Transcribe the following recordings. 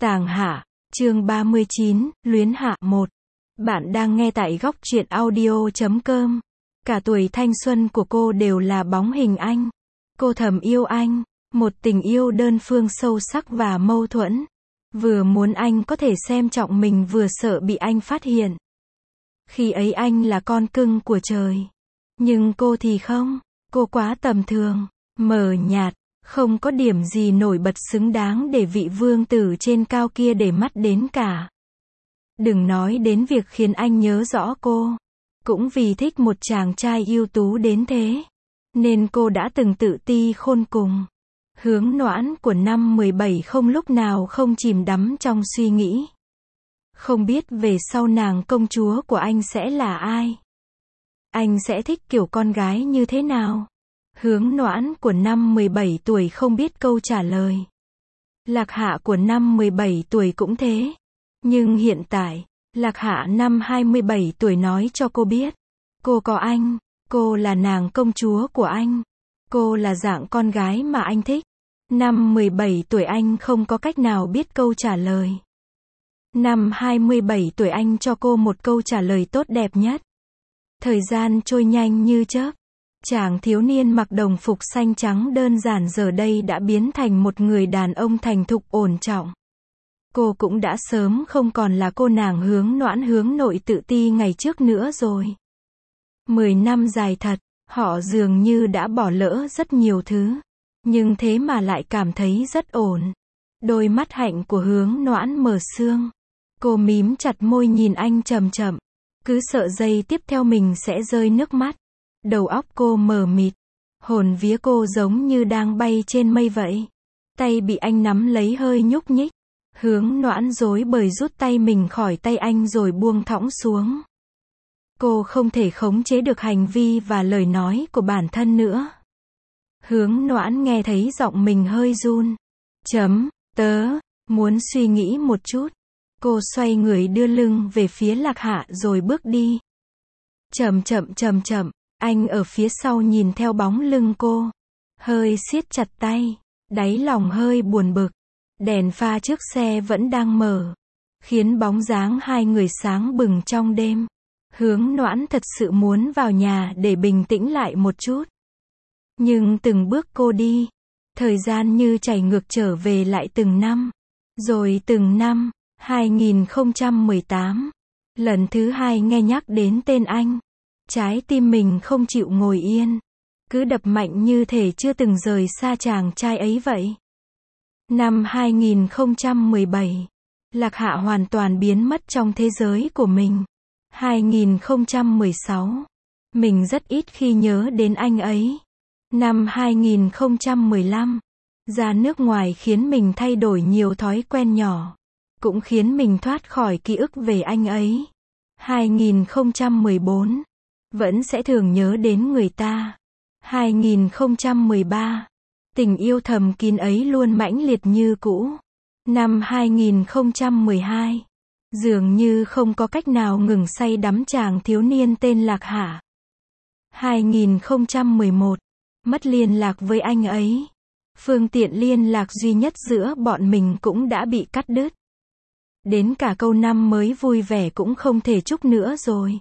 Tàng Hạ, chương 39, Luyến Hạ 1. Bạn đang nghe tại góc truyện audio.com. Cả tuổi thanh xuân của cô đều là bóng hình anh. Cô thầm yêu anh, một tình yêu đơn phương sâu sắc và mâu thuẫn. Vừa muốn anh có thể xem trọng mình, vừa sợ bị anh phát hiện. Khi ấy anh là con cưng của trời. Nhưng cô thì không, cô quá tầm thường, mờ nhạt, không có điểm gì nổi bật xứng đáng để vị vương tử trên cao kia để mắt đến cả. Đừng nói đến việc khiến anh nhớ rõ cô. Cũng vì thích một chàng trai ưu tú đến thế, nên cô đã từng tự ti khôn cùng. Hướng Noãn của năm 17 không lúc nào không chìm đắm trong suy nghĩ. Không biết về sau nàng công chúa của anh sẽ là ai? Anh sẽ thích kiểu con gái như thế nào? Hướng Noãn của năm 17 tuổi không biết câu trả lời. Lạc Hạ của năm 17 tuổi cũng thế. Nhưng hiện tại, Lạc Hạ năm 27 tuổi nói cho cô biết. Cô có anh, cô là nàng công chúa của anh. Cô là dạng con gái mà anh thích. Năm 17 tuổi anh không có cách nào biết câu trả lời. Năm 27 tuổi anh cho cô một câu trả lời tốt đẹp nhất. Thời gian trôi nhanh như chớp. Chàng thiếu niên mặc đồng phục xanh trắng đơn giản giờ đây đã biến thành một người đàn ông thành thục ổn trọng. Cô cũng đã sớm không còn là cô nàng hướng noãn hướng nội tự ti ngày trước nữa rồi. 10 năm dài thật, họ dường như đã bỏ lỡ rất nhiều thứ. Nhưng thế mà lại cảm thấy rất ổn. Đôi mắt hạnh của hướng noãn mở sương. Cô mím chặt môi nhìn anh chậm chậm. Cứ sợ giây tiếp theo mình sẽ rơi nước mắt. Đầu óc cô mờ mịt. Hồn vía cô giống như đang bay trên mây vậy. Tay bị anh nắm lấy hơi nhúc nhích. Hướng noãn rối bời rút tay mình khỏi tay anh rồi buông thõng xuống. Cô không thể khống chế được hành vi và lời nói của bản thân nữa. Hướng noãn nghe thấy giọng mình hơi run. Tớ muốn suy nghĩ một chút. Cô xoay người đưa lưng về phía Lạc Hạ rồi bước đi. Chậm chậm, anh ở phía sau nhìn theo bóng lưng cô. Hơi siết chặt tay, đáy lòng hơi buồn bực. Đèn pha trước xe vẫn đang mở, khiến bóng dáng hai người sáng bừng trong đêm. Hướng noãn thật sự muốn vào nhà để bình tĩnh lại một chút. Nhưng từng bước cô đi, thời gian như chảy ngược trở về lại từng năm. Rồi từng năm, 2018. Lần thứ hai nghe nhắc đến tên anh. Trái tim mình không chịu ngồi yên. Cứ đập mạnh như thể chưa từng rời xa chàng trai ấy vậy. Năm 2017. Lạc Hạ hoàn toàn biến mất trong thế giới của mình. 2016. Mình rất ít khi nhớ đến anh ấy. Năm 2015. Ra nước ngoài khiến mình thay đổi nhiều thói quen nhỏ. Cũng khiến mình thoát khỏi ký ức về anh ấy. 2014. Vẫn sẽ thường nhớ đến người ta. 2013. Tình yêu thầm kín ấy luôn mãnh liệt như cũ. Năm 2012. Dường như không có cách nào ngừng say đắm chàng thiếu niên tên Lạc Hạ. 2011. Mất liên lạc với anh ấy. Phương tiện liên lạc duy nhất giữa bọn mình cũng đã bị cắt đứt. Đến cả câu năm mới vui vẻ cũng không thể chúc nữa rồi.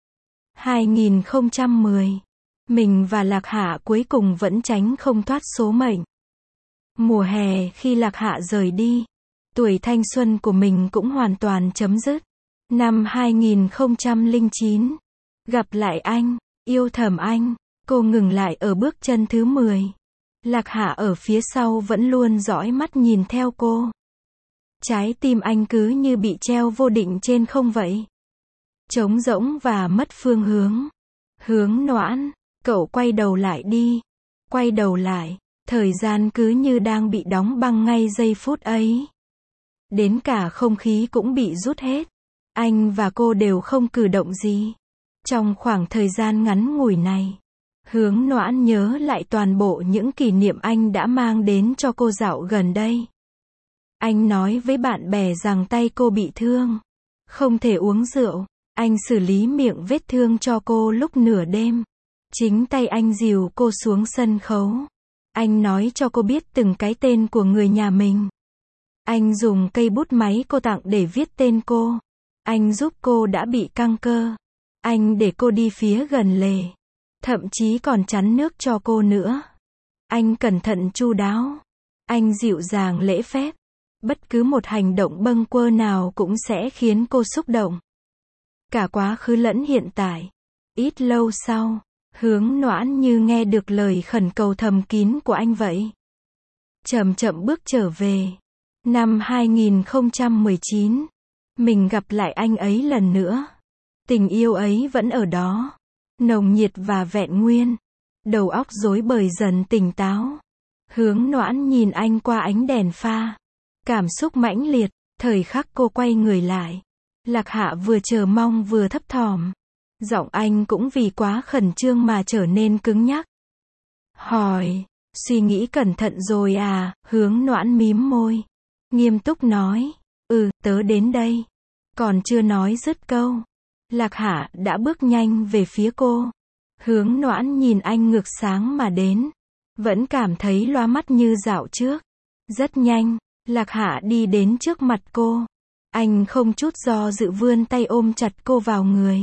2010. Mình và Lạc Hạ cuối cùng vẫn tránh không thoát số mệnh. Mùa hè khi Lạc Hạ rời đi, tuổi thanh xuân của mình cũng hoàn toàn chấm dứt. Năm 2009. Gặp lại anh, yêu thầm anh, cô ngừng lại ở bước chân thứ 10. Lạc Hạ ở phía sau vẫn luôn dõi mắt nhìn theo cô. Trái tim anh cứ như bị treo vô định trên không vậy. Trống rỗng và mất phương hướng. Hướng noãn, cậu quay đầu lại đi. Quay đầu lại, thời gian cứ như đang bị đóng băng ngay giây phút ấy. Đến cả không khí cũng bị rút hết. Anh và cô đều không cử động gì. Trong khoảng thời gian ngắn ngủi này, hướng noãn nhớ lại toàn bộ những kỷ niệm anh đã mang đến cho cô dạo gần đây. Anh nói với bạn bè rằng tay cô bị thương, không thể uống rượu. Anh xử lý miệng vết thương cho cô lúc nửa đêm. Chính tay anh dìu cô xuống sân khấu. Anh nói cho cô biết từng cái tên của người nhà mình. Anh dùng cây bút máy cô tặng để viết tên cô. Anh giúp cô đã bị căng cơ. Anh để cô đi phía gần lề. Thậm chí còn chắn nước cho cô nữa. Anh cẩn thận chu đáo. Anh dịu dàng lễ phép. Bất cứ một hành động bâng quơ nào cũng sẽ khiến cô xúc động. Cả quá khứ lẫn hiện tại. Ít lâu sau, Hướng Noãn như nghe được lời khẩn cầu thầm kín của anh vậy. Chậm chậm bước trở về. Năm 2019, mình gặp lại anh ấy lần nữa. Tình yêu ấy vẫn ở đó. Nồng nhiệt và vẹn nguyên. Đầu óc rối bời dần tỉnh táo. Hướng Noãn nhìn anh qua ánh đèn pha. Cảm xúc mãnh liệt, thời khắc cô quay người lại. Lạc Hạ vừa chờ mong vừa thấp thỏm. Giọng anh cũng vì quá khẩn trương mà trở nên cứng nhắc. Hỏi, suy nghĩ cẩn thận rồi à? Hướng Noãn mím môi. Nghiêm túc nói, tớ đến đây. Còn chưa nói dứt câu. Lạc Hạ đã bước nhanh về phía cô. Hướng Noãn nhìn anh ngược sáng mà đến. Vẫn cảm thấy loa mắt như dạo trước. Rất nhanh, Lạc Hạ đi đến trước mặt cô. Anh không chút do dự vươn tay ôm chặt cô vào người.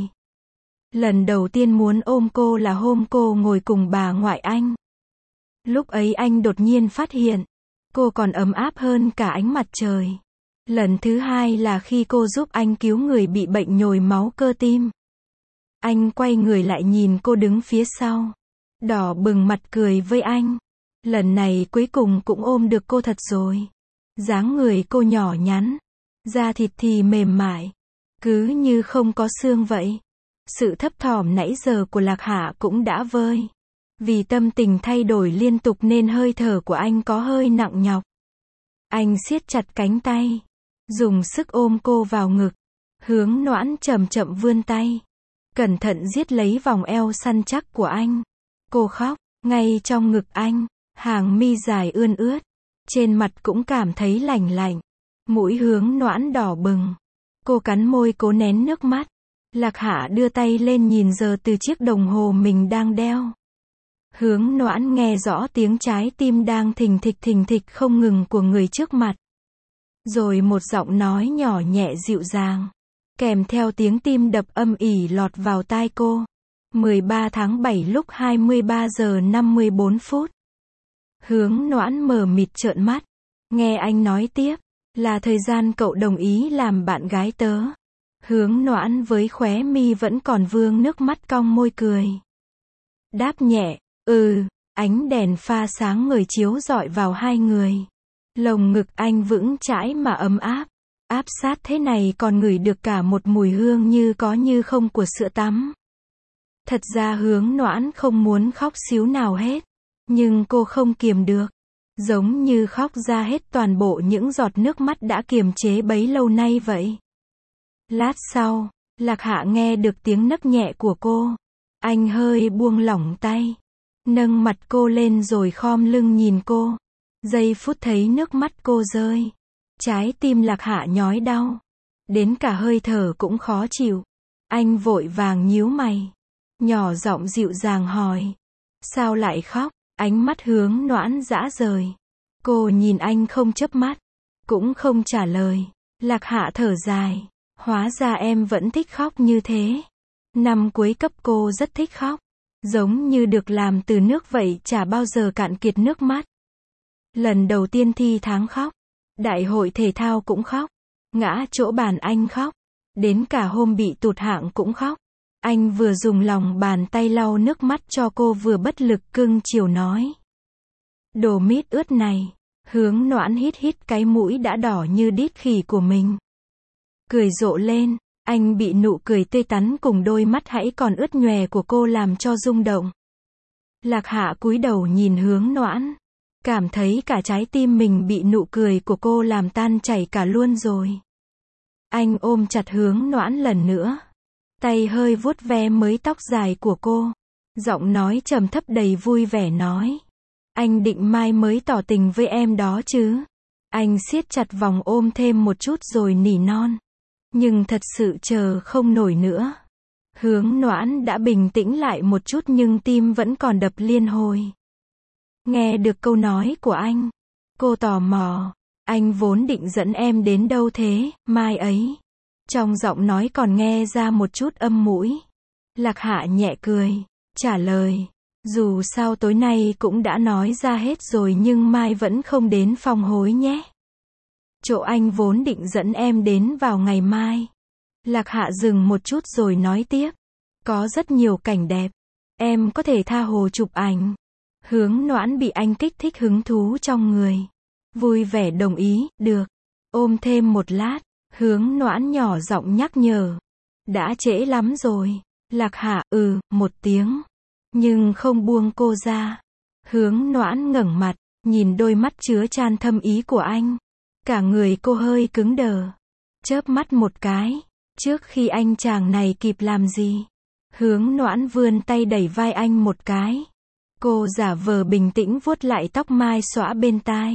Lần đầu tiên muốn ôm cô là hôm cô ngồi cùng bà ngoại anh. Lúc ấy anh đột nhiên phát hiện, cô còn ấm áp hơn cả ánh mặt trời. Lần thứ hai là khi cô giúp anh cứu người bị bệnh nhồi máu cơ tim. Anh quay người lại nhìn cô đứng phía sau. Đỏ bừng mặt cười với anh. Lần này cuối cùng cũng ôm được cô thật rồi. Dáng người cô nhỏ nhắn. Da thịt thì mềm mại. Cứ như không có xương vậy. Sự thấp thỏm nãy giờ của Lạc Hạ cũng đã vơi. Vì tâm tình thay đổi liên tục nên hơi thở của anh có hơi nặng nhọc. Anh siết chặt cánh tay. Dùng sức ôm cô vào ngực. Hướng Noãn chậm chậm vươn tay. Cẩn thận giết lấy vòng eo săn chắc của anh. Cô khóc, ngay trong ngực anh. Hàng mi dài ươn ướt. Trên mặt cũng cảm thấy lạnh lạnh. Mũi Hướng Noãn đỏ bừng. Cô cắn môi cố nén nước mắt. Lạc Hạ đưa tay lên nhìn giờ từ chiếc đồng hồ mình đang đeo. Hướng Noãn nghe rõ tiếng trái tim đang thình thịch không ngừng của người trước mặt. Rồi một giọng nói nhỏ nhẹ dịu dàng. Kèm theo tiếng tim đập âm ỉ lọt vào tai cô. 13 tháng 7 lúc 23 giờ 54 phút. Hướng Noãn mờ mịt trợn mắt. Nghe anh nói tiếp. Là thời gian cậu đồng ý làm bạn gái tớ. Hướng Noãn với khóe mi vẫn còn vương nước mắt cong môi cười. Đáp nhẹ, ánh đèn pha sáng ngời chiếu rọi vào hai người. Lồng ngực anh vững chãi mà ấm áp. Áp sát thế này còn ngửi được cả một mùi hương như có như không của sữa tắm. Thật ra Hướng Noãn không muốn khóc xíu nào hết. Nhưng cô không kiềm được. Giống như khóc ra hết toàn bộ những giọt nước mắt đã kiềm chế bấy lâu nay vậy. Lát sau, Lạc Hạ nghe được tiếng nấc nhẹ của cô. Anh hơi buông lỏng tay. Nâng mặt cô lên rồi khom lưng nhìn cô. Giây phút thấy nước mắt cô rơi. Trái tim Lạc Hạ nhói đau. Đến cả hơi thở cũng khó chịu. Anh vội vàng nhíu mày. Nhỏ giọng dịu dàng hỏi. Sao lại khóc? Ánh mắt Hướng Noãn dã rời. Cô nhìn anh không chớp mắt. Cũng không trả lời. Lạc Hạ thở dài. Hóa ra em vẫn thích khóc như thế. Năm cuối cấp cô rất thích khóc. Giống như được làm từ nước vậy, chả bao giờ cạn kiệt nước mắt. Lần đầu tiên thi tháng khóc. Đại hội thể thao cũng khóc. Ngã chỗ bàn anh khóc. Đến cả hôm bị tụt hạng cũng khóc. Anh vừa dùng lòng bàn tay lau nước mắt cho cô vừa bất lực cưng chiều nói. Đồ mít ướt này. Hướng Noãn hít cái mũi đã đỏ như đít khỉ của mình. Cười rộ lên. Anh bị nụ cười tươi tắn cùng đôi mắt hãy còn ướt nhòe của cô làm cho rung động. Lạc Hạ cúi đầu nhìn Hướng Noãn. Cảm thấy cả trái tim mình bị nụ cười của cô làm tan chảy cả luôn rồi. Anh ôm chặt Hướng Noãn lần nữa. Tay hơi vuốt ve mới tóc dài của cô. Giọng nói trầm thấp đầy vui vẻ nói. Anh định mai mới tỏ tình với em đó chứ. Anh siết chặt vòng ôm thêm một chút rồi nỉ non. Nhưng thật sự chờ không nổi nữa. Hướng Noãn đã bình tĩnh lại một chút nhưng tim vẫn còn đập liên hồi. Nghe được câu nói của anh. Cô tò mò. Anh vốn định dẫn em đến đâu thế, mai ấy. Trong giọng nói còn nghe ra một chút âm mũi. Lạc Hạ nhẹ cười, trả lời. Dù sao tối nay cũng đã nói ra hết rồi nhưng mai vẫn không đến phòng hối nhé. Chỗ anh vốn định dẫn em đến vào ngày mai. Lạc Hạ dừng một chút rồi nói tiếp. Có rất nhiều cảnh đẹp. Em có thể tha hồ chụp ảnh. Hướng Noãn bị anh kích thích hứng thú trong người. Vui vẻ đồng ý, được. Ôm thêm một lát. Hướng Noãn nhỏ giọng nhắc nhở. Đã trễ lắm rồi. Lạc Hạ, một tiếng. Nhưng không buông cô ra. Hướng Noãn ngẩng mặt, nhìn đôi mắt chứa chan thâm ý của anh. Cả người cô hơi cứng đờ. Chớp mắt một cái. Trước khi anh chàng này kịp làm gì. Hướng Noãn vươn tay đẩy vai anh một cái. Cô giả vờ bình tĩnh vuốt lại tóc mai xõa bên tai.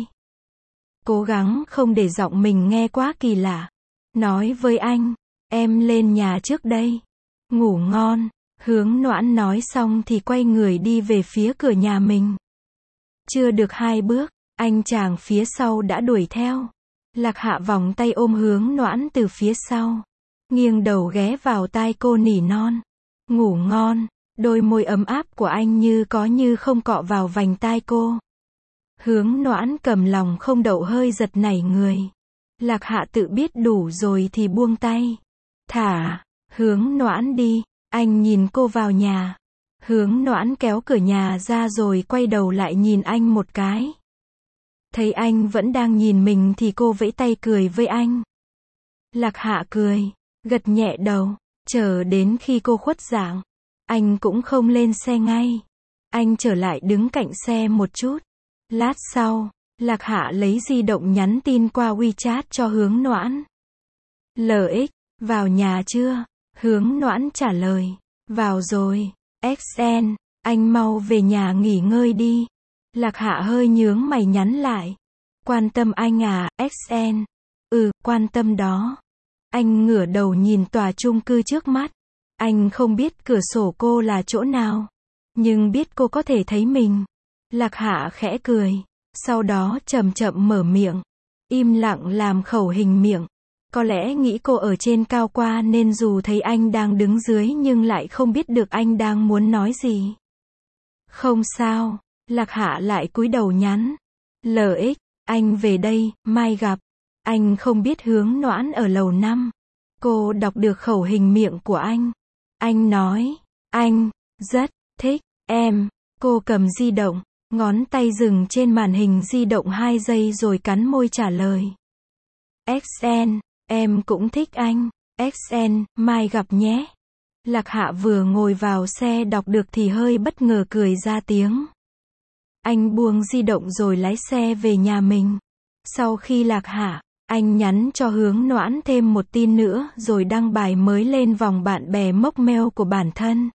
Cố gắng không để giọng mình nghe quá kỳ lạ. Nói với anh, em lên nhà trước đây. Ngủ ngon. Hướng Noãn nói xong thì quay người đi về phía cửa nhà mình. Chưa được 2 bước, anh chàng phía sau đã đuổi theo. Lạc Hạ vòng tay ôm Hướng Noãn từ phía sau. Nghiêng đầu ghé vào tai cô nỉ non. Ngủ ngon. Đôi môi ấm áp của anh như có như không cọ vào vành tai cô. Hướng Noãn cầm lòng không đậu hơi giật nảy người. Lạc Hạ tự biết đủ rồi thì buông tay. Thả. Hướng Noãn đi. Anh nhìn cô vào nhà. Hướng Noãn kéo cửa nhà ra rồi quay đầu lại nhìn anh một cái. Thấy anh vẫn đang nhìn mình thì cô vẫy tay cười với anh. Lạc Hạ cười, gật nhẹ đầu, chờ đến khi cô khuất dạng. Anh cũng không lên xe ngay. Anh trở lại đứng cạnh xe một chút. Lát sau, Lạc Hạ lấy di động nhắn tin qua WeChat cho Hướng Noãn. LX, vào nhà chưa? Hướng Noãn trả lời. Vào rồi. XN, anh mau về nhà nghỉ ngơi đi. Lạc Hạ hơi nhướng mày nhắn lại. Quan tâm anh à, XN. Quan tâm đó. Anh ngửa đầu nhìn tòa chung cư trước mắt. Anh không biết cửa sổ cô là chỗ nào. Nhưng biết cô có thể thấy mình. Lạc Hạ khẽ cười. Sau đó chậm chậm mở miệng. Im lặng làm khẩu hình miệng. Có lẽ nghĩ cô ở trên cao qua nên dù thấy anh đang đứng dưới nhưng lại không biết được anh đang muốn nói gì. Không sao. Lạc Hạ lại cúi đầu nhắn. LX, anh về đây, mai gặp. Anh không biết Hướng Noãn ở lầu 5. Cô đọc được khẩu hình miệng của anh. Anh nói, anh rất thích em. Cô cầm di động, ngón tay dừng trên màn hình di động 2 giây rồi cắn môi trả lời. XN, em cũng thích anh. XN, mai gặp nhé. Lạc Hạ vừa ngồi vào xe đọc được thì hơi bất ngờ cười ra tiếng. Anh buông di động rồi lái xe về nhà mình. Sau khi Lạc Hạ, anh nhắn cho Hướng Noãn thêm một tin nữa rồi đăng bài mới lên vòng bạn bè mốc mail của bản thân.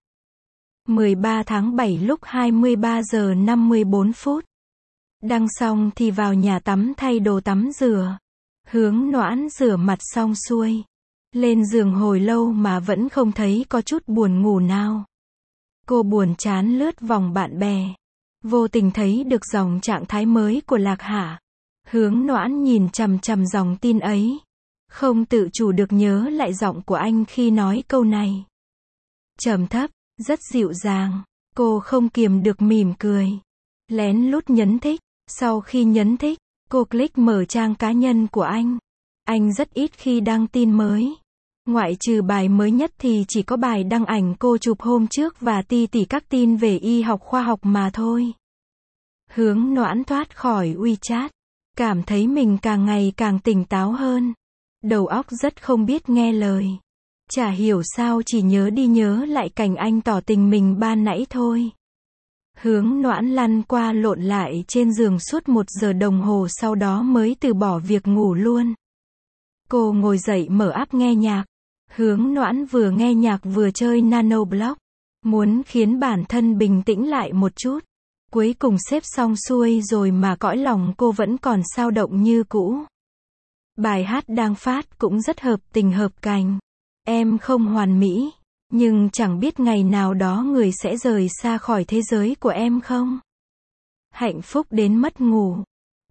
13 tháng 7 lúc 23 giờ 54 phút. Đăng xong thì vào nhà tắm thay đồ tắm rửa. Hướng Noãn rửa mặt xong xuôi. Lên giường hồi lâu mà vẫn không thấy có chút buồn ngủ nào. Cô buồn chán lướt vòng bạn bè. Vô tình thấy được dòng trạng thái mới của Lạc Hạ. Hướng Noãn nhìn chằm chằm dòng tin ấy. Không tự chủ được nhớ lại giọng của anh khi nói câu này. Trầm thấp, rất dịu dàng. Cô không kiềm được mỉm cười. Lén lút nhấn thích. Sau khi nhấn thích, cô click mở trang cá nhân của anh. Anh rất ít khi đăng tin mới. Ngoại trừ bài mới nhất thì chỉ có bài đăng ảnh cô chụp hôm trước và ti tỉ các tin về y học khoa học mà thôi. Hướng Noãn thoát khỏi WeChat. Cảm thấy mình càng ngày càng tỉnh táo hơn. Đầu óc rất không biết nghe lời. Chả hiểu sao chỉ nhớ đi nhớ lại cảnh anh tỏ tình mình ban nãy thôi. Hướng Noãn lăn qua lộn lại trên giường suốt 1 giờ đồng hồ sau đó mới từ bỏ việc ngủ luôn. Cô ngồi dậy mở app nghe nhạc. Hướng Noãn vừa nghe nhạc vừa chơi Nanoblock. Muốn khiến bản thân bình tĩnh lại một chút. Cuối cùng xếp xong xuôi rồi mà cõi lòng cô vẫn còn xao động như cũ. Bài hát đang phát cũng rất hợp tình hợp cảnh. Em không hoàn mỹ, nhưng chẳng biết ngày nào đó người sẽ rời xa khỏi thế giới của em không? Hạnh phúc đến mất ngủ.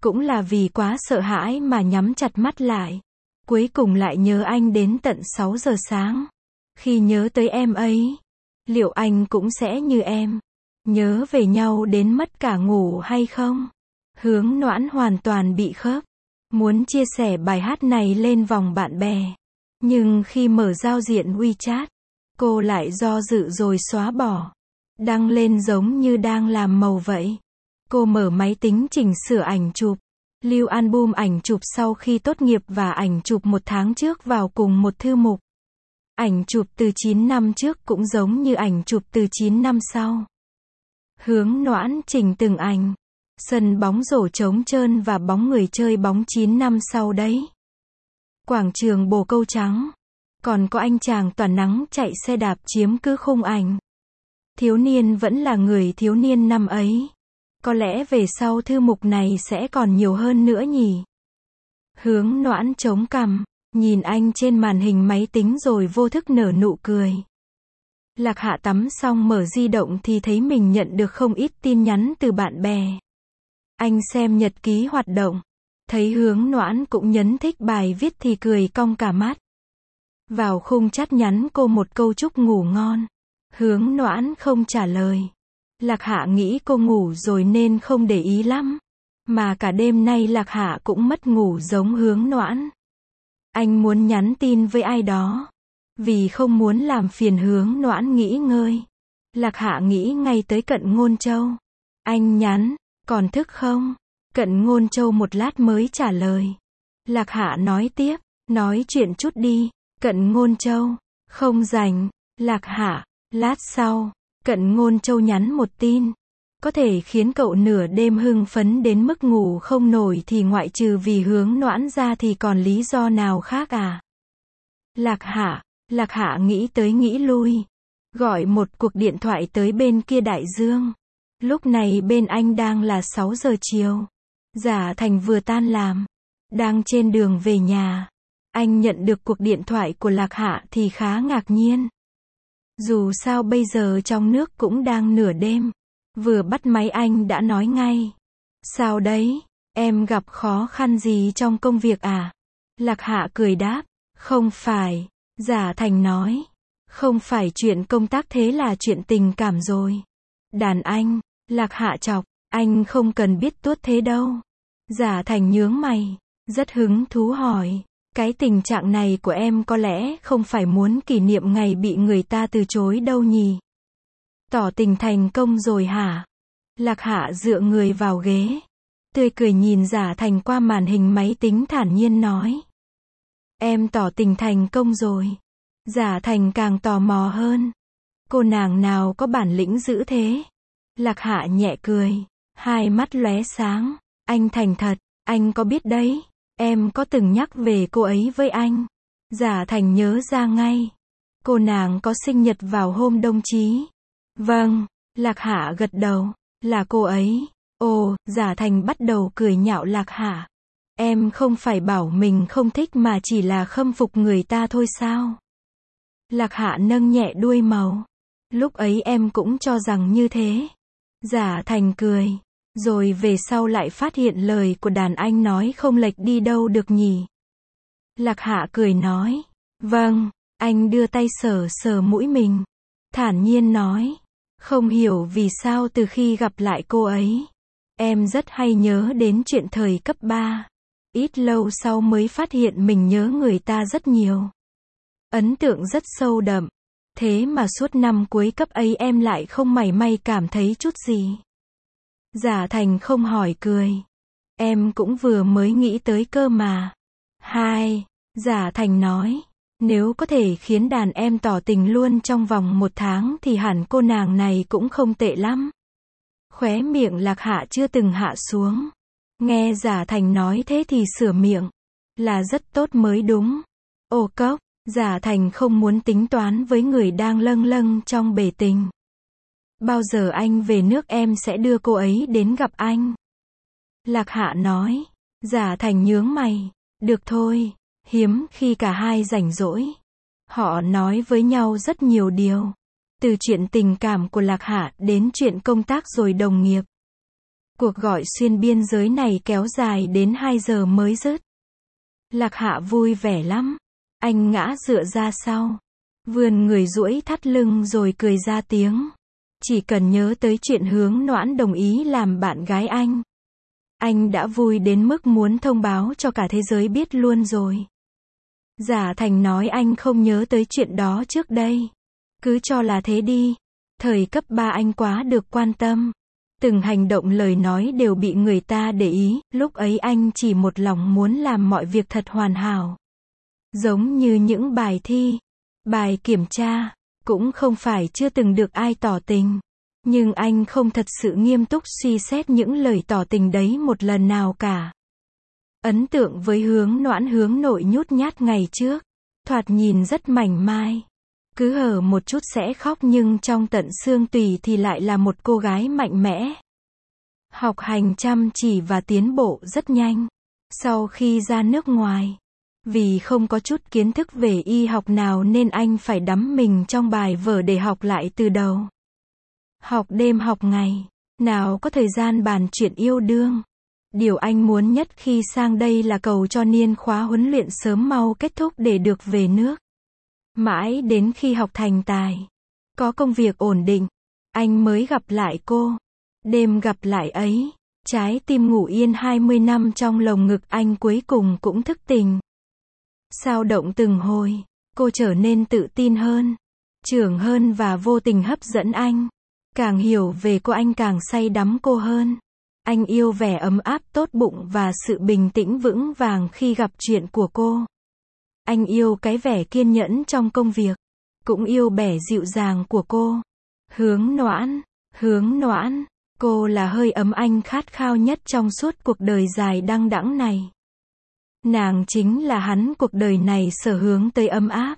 Cũng là vì quá sợ hãi mà nhắm chặt mắt lại. Cuối cùng lại nhớ anh đến tận 6 giờ sáng. Khi nhớ tới em ấy, liệu anh cũng sẽ như em, nhớ về nhau đến mất cả ngủ hay không? Hướng Noãn hoàn toàn bị khớp, muốn chia sẻ bài hát này lên vòng bạn bè. Nhưng khi mở giao diện WeChat, cô lại do dự rồi xóa bỏ. Đăng lên giống như đang làm màu vậy. Cô mở máy tính chỉnh sửa ảnh chụp, lưu album ảnh chụp sau khi tốt nghiệp và ảnh chụp 1 tháng trước vào cùng một thư mục. Ảnh chụp từ 9 năm trước cũng giống như ảnh chụp từ 9 năm sau. Hướng Noãn chỉnh từng ảnh. Sân bóng rổ trống trơn và bóng người chơi bóng 9 năm sau đấy. Quảng trường bồ câu trắng. Còn có anh chàng tỏa nắng chạy xe đạp chiếm cứ khung ảnh. Thiếu niên vẫn là người thiếu niên năm ấy. Có lẽ về sau thư mục này sẽ còn nhiều hơn nữa nhỉ. Hướng Noãn chống cằm, nhìn anh trên màn hình máy tính rồi vô thức nở nụ cười. Lạc Hạ tắm xong mở di động thì thấy mình nhận được không ít tin nhắn từ bạn bè. Anh xem nhật ký hoạt động, thấy Hướng Noãn cũng nhấn thích bài viết thì cười cong cả mắt. Vào khung chat nhắn cô một câu chúc ngủ ngon. Hướng Noãn không trả lời. Lạc Hạ nghĩ cô ngủ rồi nên không để ý lắm. Mà cả đêm nay Lạc Hạ cũng mất ngủ giống Hướng Noãn. Anh muốn nhắn tin với ai đó. Vì không muốn làm phiền Hướng Noãn nghỉ ngơi. Lạc Hạ nghĩ ngay tới Cận Ngôn Châu. Anh nhắn, còn thức không? Cận Ngôn Châu một lát mới trả lời. Lạc Hạ nói tiếp, nói chuyện chút đi. Cận Ngôn Châu, không rảnh. Lạc Hạ, lát sau. Cận Ngôn Châu nhắn một tin. Có thể khiến cậu nửa đêm hưng phấn đến mức ngủ không nổi thì ngoại trừ vì Hướng Noãn ra thì còn lý do nào khác à? Lạc Hạ nghĩ tới nghĩ lui. Gọi một cuộc điện thoại tới bên kia đại dương. Lúc này bên anh đang là 6 giờ chiều. Giả Thành vừa tan làm. Đang trên đường về nhà. Anh nhận được cuộc điện thoại của Lạc Hạ thì khá ngạc nhiên. Dù sao bây giờ trong nước cũng đang nửa đêm. Vừa bắt máy anh đã nói ngay. Sao đấy, em gặp khó khăn gì trong công việc à? Lạc Hạ cười đáp. Không phải. Giả Thành nói. Không phải chuyện công tác thế là chuyện tình cảm rồi. Đàn anh. Lạc Hạ chọc. Anh không cần biết tuốt thế đâu. Giả Thành nhướng mày. Rất hứng thú hỏi. Cái tình trạng này của em có lẽ không phải muốn kỷ niệm ngày bị người ta từ chối đâu nhỉ? Tỏ tình thành công rồi hả? Lạc Hạ dựa người vào ghế. Tươi cười nhìn Giả Thành qua màn hình máy tính thản nhiên nói. Em tỏ tình thành công rồi. Giả Thành càng tò mò hơn. Cô nàng nào có bản lĩnh dữ thế? Lạc Hạ nhẹ cười. Hai mắt lóe sáng. Anh thành thật. Anh có biết đấy. Em có từng nhắc về cô ấy với anh. Giả Thành nhớ ra ngay. Cô nàng có sinh nhật vào hôm đồng chí. Vâng. Lạc Hạ gật đầu. Là cô ấy. Ồ, Giả Thành bắt đầu cười nhạo Lạc Hạ. Em không phải bảo mình không thích mà chỉ là khâm phục người ta thôi sao? Lạc Hạ nâng nhẹ đuôi màu. Lúc ấy em cũng cho rằng như thế. Giả Thành cười. Rồi về sau lại phát hiện lời của đàn anh nói không lệch đi đâu được nhỉ. Lạc Hạ cười nói. Vâng, anh đưa tay sờ sờ mũi mình. Thản nhiên nói. Không hiểu vì sao từ khi gặp lại cô ấy, em rất hay nhớ đến chuyện thời cấp 3. Ít lâu sau mới phát hiện mình nhớ người ta rất nhiều. Ấn tượng rất sâu đậm. Thế mà suốt năm cuối cấp ấy em lại không mảy may cảm thấy chút gì. Giả Thành không hỏi cười. Em cũng vừa mới nghĩ tới cơ mà. Hai. Giả Thành nói. Nếu có thể khiến đàn em tỏ tình luôn trong vòng 1 tháng thì hẳn cô nàng này cũng không tệ lắm. Khóe miệng Lạc Hạ chưa từng hạ xuống. Nghe Giả Thành nói thế thì sửa miệng. Là rất tốt mới đúng. Ô cốc. Giả Thành không muốn tính toán với người đang lâng lâng trong bể tình. Bao giờ anh về nước em sẽ đưa cô ấy đến gặp anh. Lạc Hạ nói. Giả Thành nhướng mày. Được thôi. Hiếm khi cả hai rảnh rỗi. Họ nói với nhau rất nhiều điều. Từ chuyện tình cảm của Lạc Hạ đến chuyện công tác rồi đồng nghiệp. Cuộc gọi xuyên biên giới này kéo dài đến 2 giờ mới dứt. Lạc Hạ vui vẻ lắm. Anh ngã dựa ra sau, vươn người duỗi thắt lưng rồi cười ra tiếng. Chỉ cần nhớ tới chuyện Hướng Noãn đồng ý làm bạn gái anh đã vui đến mức muốn thông báo cho cả thế giới biết luôn rồi. Giả thành nói anh không nhớ tới chuyện đó trước đây. Cứ cho là thế đi. Thời cấp 3 anh quá được quan tâm. Từng hành động lời nói đều bị người ta để ý, lúc ấy anh chỉ một lòng muốn làm mọi việc thật hoàn hảo. Giống như những bài thi, bài kiểm tra, cũng không phải chưa từng được ai tỏ tình. Nhưng anh không thật sự nghiêm túc suy xét những lời tỏ tình đấy một lần nào cả. Ấn tượng với Hướng Noãn hướng nội nhút nhát ngày trước, thoạt nhìn rất mảnh mai. Cứ hở một chút sẽ khóc nhưng trong tận xương tủy thì lại là một cô gái mạnh mẽ. Học hành chăm chỉ và tiến bộ rất nhanh. Sau khi ra nước ngoài, vì không có chút kiến thức về y học nào nên anh phải đắm mình trong bài vở để học lại từ đầu. Học đêm học ngày, nào có thời gian bàn chuyện yêu đương. Điều anh muốn nhất khi sang đây là cầu cho niên khóa huấn luyện sớm mau kết thúc để được về nước. Mãi đến khi học thành tài, có công việc ổn định, anh mới gặp lại cô. Đêm gặp lại ấy, trái tim ngủ yên 20 năm trong lồng ngực anh cuối cùng cũng thức tỉnh. Sao động từng hồi, cô trở nên tự tin hơn, trưởng hơn và vô tình hấp dẫn anh. Càng hiểu về cô anh càng say đắm cô hơn. Anh yêu vẻ ấm áp tốt bụng và sự bình tĩnh vững vàng khi gặp chuyện của cô. Anh yêu cái vẻ kiên nhẫn trong công việc, cũng yêu vẻ dịu dàng của cô. Hướng Noãn, cô là hơi ấm anh khát khao nhất trong suốt cuộc đời dài đăng đẵng này. Nàng chính là hắn cuộc đời này sở hướng tới ấm áp.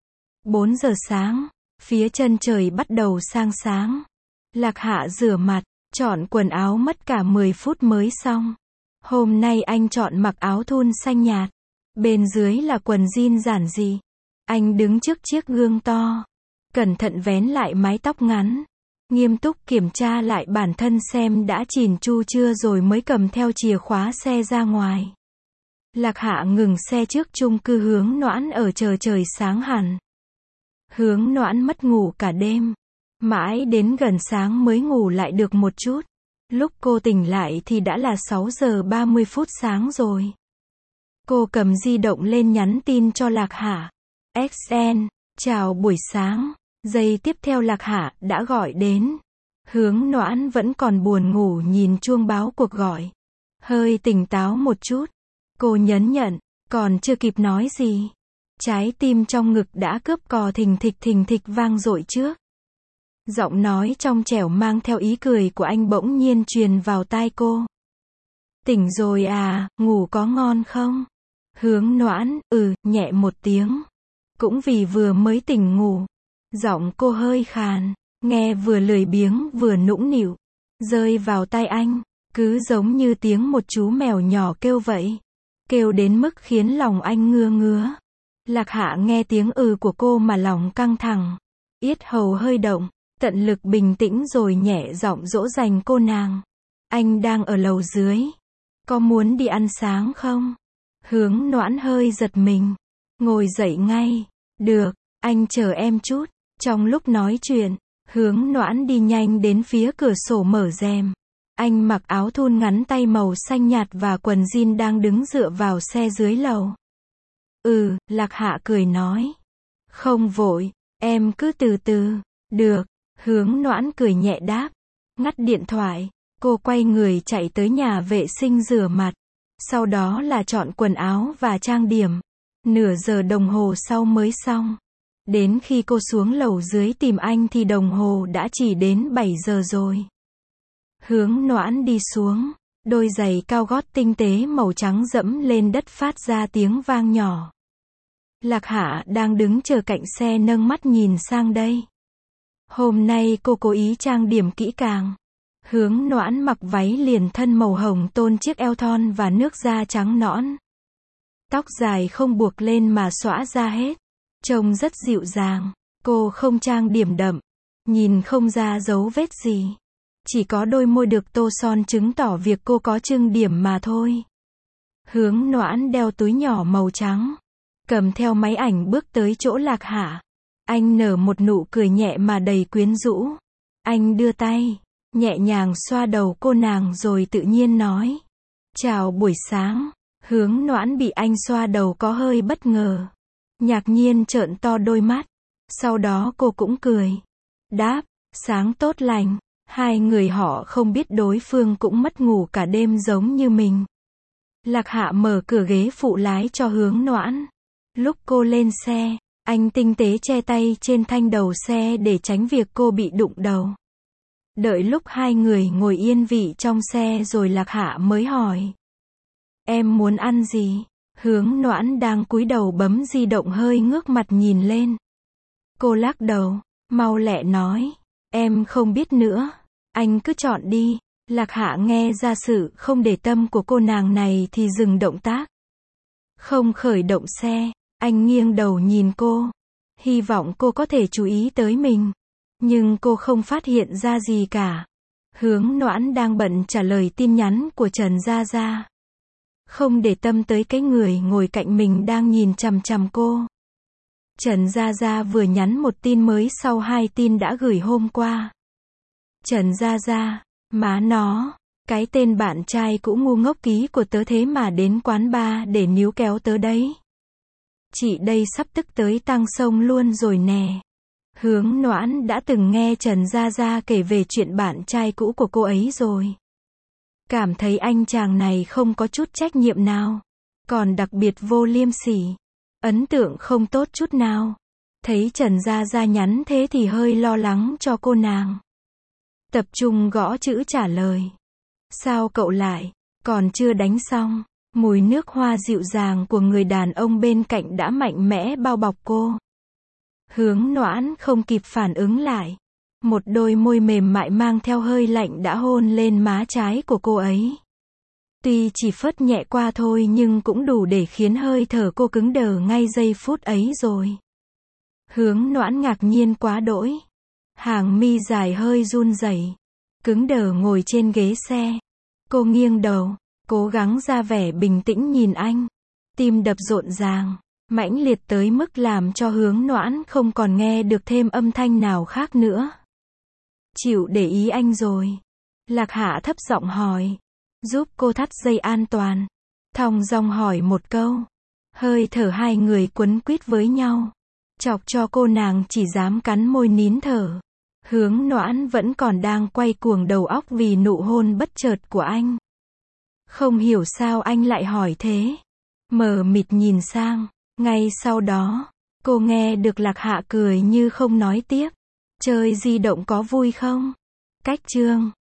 4 giờ sáng, phía chân trời bắt đầu sang sáng. Lạc Hạ rửa mặt, chọn quần áo mất cả 10 phút mới xong. Hôm nay anh chọn mặc áo thun xanh nhạt, bên dưới là quần jean giản dị. Anh đứng trước chiếc gương to, cẩn thận vén lại mái tóc ngắn, nghiêm túc kiểm tra lại bản thân xem đã chỉn chu chưa rồi mới cầm theo chìa khóa xe ra ngoài. Lạc Hạ ngừng xe trước chung cư Hướng Noãn ở chờ trời sáng hẳn. Hướng Noãn mất ngủ cả đêm, mãi đến gần sáng mới ngủ lại được một chút. Lúc cô tỉnh lại thì đã là 6 giờ 30 phút sáng rồi. Cô cầm di động lên nhắn tin cho Lạc Hạ. XN, chào buổi sáng. Giây tiếp theo Lạc Hạ đã gọi đến. Hướng Noãn vẫn còn buồn ngủ nhìn chuông báo cuộc gọi. Hơi tỉnh táo một chút. Cô nhấn nhận, còn chưa kịp nói gì. Trái tim trong ngực đã cướp cò thình thịch vang dội trước. Giọng nói trong trẻo mang theo ý cười của anh bỗng nhiên truyền vào tai cô. Tỉnh rồi à, ngủ có ngon không? Hướng Noãn, nhẹ một tiếng. Cũng vì vừa mới tỉnh ngủ. Giọng cô hơi khàn, nghe vừa lười biếng vừa nũng nịu. Rơi vào tai anh, cứ giống như tiếng một chú mèo nhỏ kêu vậy. Kêu đến mức khiến lòng anh ngứa. Lạc Hạ nghe tiếng của cô mà lòng căng thẳng. Yết hầu hơi động, tận lực bình tĩnh rồi nhẹ giọng dỗ dành cô nàng. Anh đang ở lầu dưới. Có muốn đi ăn sáng không? Hướng Noãn hơi giật mình. Ngồi dậy ngay. Được, anh chờ em chút. Trong lúc nói chuyện, Hướng Noãn đi nhanh đến phía cửa sổ mở rèm. Anh mặc áo thun ngắn tay màu xanh nhạt và quần jean đang đứng dựa vào xe dưới lầu. Lạc Hạ cười nói. Không vội, em cứ từ từ. Được, Hướng Noãn cười nhẹ đáp. Ngắt điện thoại, cô quay người chạy tới nhà vệ sinh rửa mặt. Sau đó là chọn quần áo và trang điểm. Nửa giờ đồng hồ sau mới xong. Đến khi cô xuống lầu dưới tìm anh thì đồng hồ đã chỉ đến 7 giờ rồi. Hướng Noãn đi xuống, đôi giày cao gót tinh tế màu trắng dẫm lên đất phát ra tiếng vang nhỏ. Lạc Hạ đang đứng chờ cạnh xe nâng mắt nhìn sang đây. Hôm nay cô cố ý trang điểm kỹ càng. Hướng Noãn mặc váy liền thân màu hồng tôn chiếc eo thon và nước da trắng nõn. Tóc dài không buộc lên mà xõa ra hết. Trông rất dịu dàng. Cô không trang điểm đậm. Nhìn không ra dấu vết gì. Chỉ có đôi môi được tô son chứng tỏ việc cô có trưng điểm mà thôi. Hướng Noãn đeo túi nhỏ màu trắng, cầm theo máy ảnh bước tới chỗ Lạc Hạ. Anh nở một nụ cười nhẹ mà đầy quyến rũ. Anh đưa tay, nhẹ nhàng xoa đầu cô nàng rồi tự nhiên nói. Chào buổi sáng. Hướng Noãn bị anh xoa đầu có hơi bất ngờ. Ngạc nhiên trợn to đôi mắt. Sau đó cô cũng cười. Đáp, sáng tốt lành. Hai người họ không biết đối phương cũng mất ngủ cả đêm giống như mình. Lạc Hạ mở cửa ghế phụ lái cho Hướng Noãn. Lúc cô lên xe, anh tinh tế che tay trên thanh đầu xe để tránh việc cô bị đụng đầu. Đợi lúc hai người ngồi yên vị trong xe rồi Lạc Hạ mới hỏi. Em muốn ăn gì? Hướng Noãn đang cúi đầu bấm di động hơi ngước mặt nhìn lên. Cô lắc đầu, mau lẹ nói. Em không biết nữa. Anh cứ chọn đi. Lạc Hạ nghe ra sự không để tâm của cô nàng này thì dừng động tác. Không khởi động xe, anh nghiêng đầu nhìn cô. Hy vọng cô có thể chú ý tới mình. Nhưng cô không phát hiện ra gì cả. Hướng Noãn đang bận trả lời tin nhắn của Trần Gia Gia. Không để tâm tới cái người ngồi cạnh mình đang nhìn chằm chằm cô. Trần Gia Gia vừa nhắn một tin mới sau 2 tin đã gửi hôm qua. Trần Gia Gia, má nó, cái tên bạn trai cũ ngu ngốc ký của tớ thế mà đến quán bar để níu kéo tớ đấy. Chị đây sắp tức tới tăng sông luôn rồi nè. Hướng Noãn đã từng nghe Trần Gia Gia kể về chuyện bạn trai cũ của cô ấy rồi. Cảm thấy anh chàng này không có chút trách nhiệm nào. Còn đặc biệt vô liêm sỉ. Ấn tượng không tốt chút nào. Thấy Trần Gia Gia nhắn thế thì hơi lo lắng cho cô nàng. Tập trung gõ chữ trả lời. Sao cậu lại? Còn chưa đánh xong. Mùi nước hoa dịu dàng của người đàn ông bên cạnh đã mạnh mẽ bao bọc cô. Hướng Noãn không kịp phản ứng lại. Một đôi môi mềm mại mang theo hơi lạnh đã hôn lên má trái của cô ấy. Tuy chỉ phớt nhẹ qua thôi nhưng cũng đủ để khiến hơi thở cô cứng đờ ngay giây phút ấy rồi. Hướng Noãn ngạc nhiên quá đỗi. Hàng mi dài hơi run rẩy, cứng đờ ngồi trên ghế xe. Cô nghiêng đầu, cố gắng ra vẻ bình tĩnh nhìn anh. Tim đập rộn ràng, mãnh liệt tới mức làm cho Hướng Noãn không còn nghe được thêm âm thanh nào khác nữa. Chịu để ý anh rồi. Lạc Hạ thấp giọng hỏi. Giúp cô thắt dây an toàn. Thong dong hỏi một câu. Hơi thở hai người quấn quýt với nhau. Chọc cho cô nàng chỉ dám cắn môi nín thở. Hướng Noãn vẫn còn đang quay cuồng đầu óc vì nụ hôn bất chợt của anh. Không hiểu sao anh lại hỏi thế. Mờ mịt nhìn sang. Ngay sau đó, cô nghe được Lạc Hạ cười như không nói tiếp. Chơi di động có vui không? Cách chương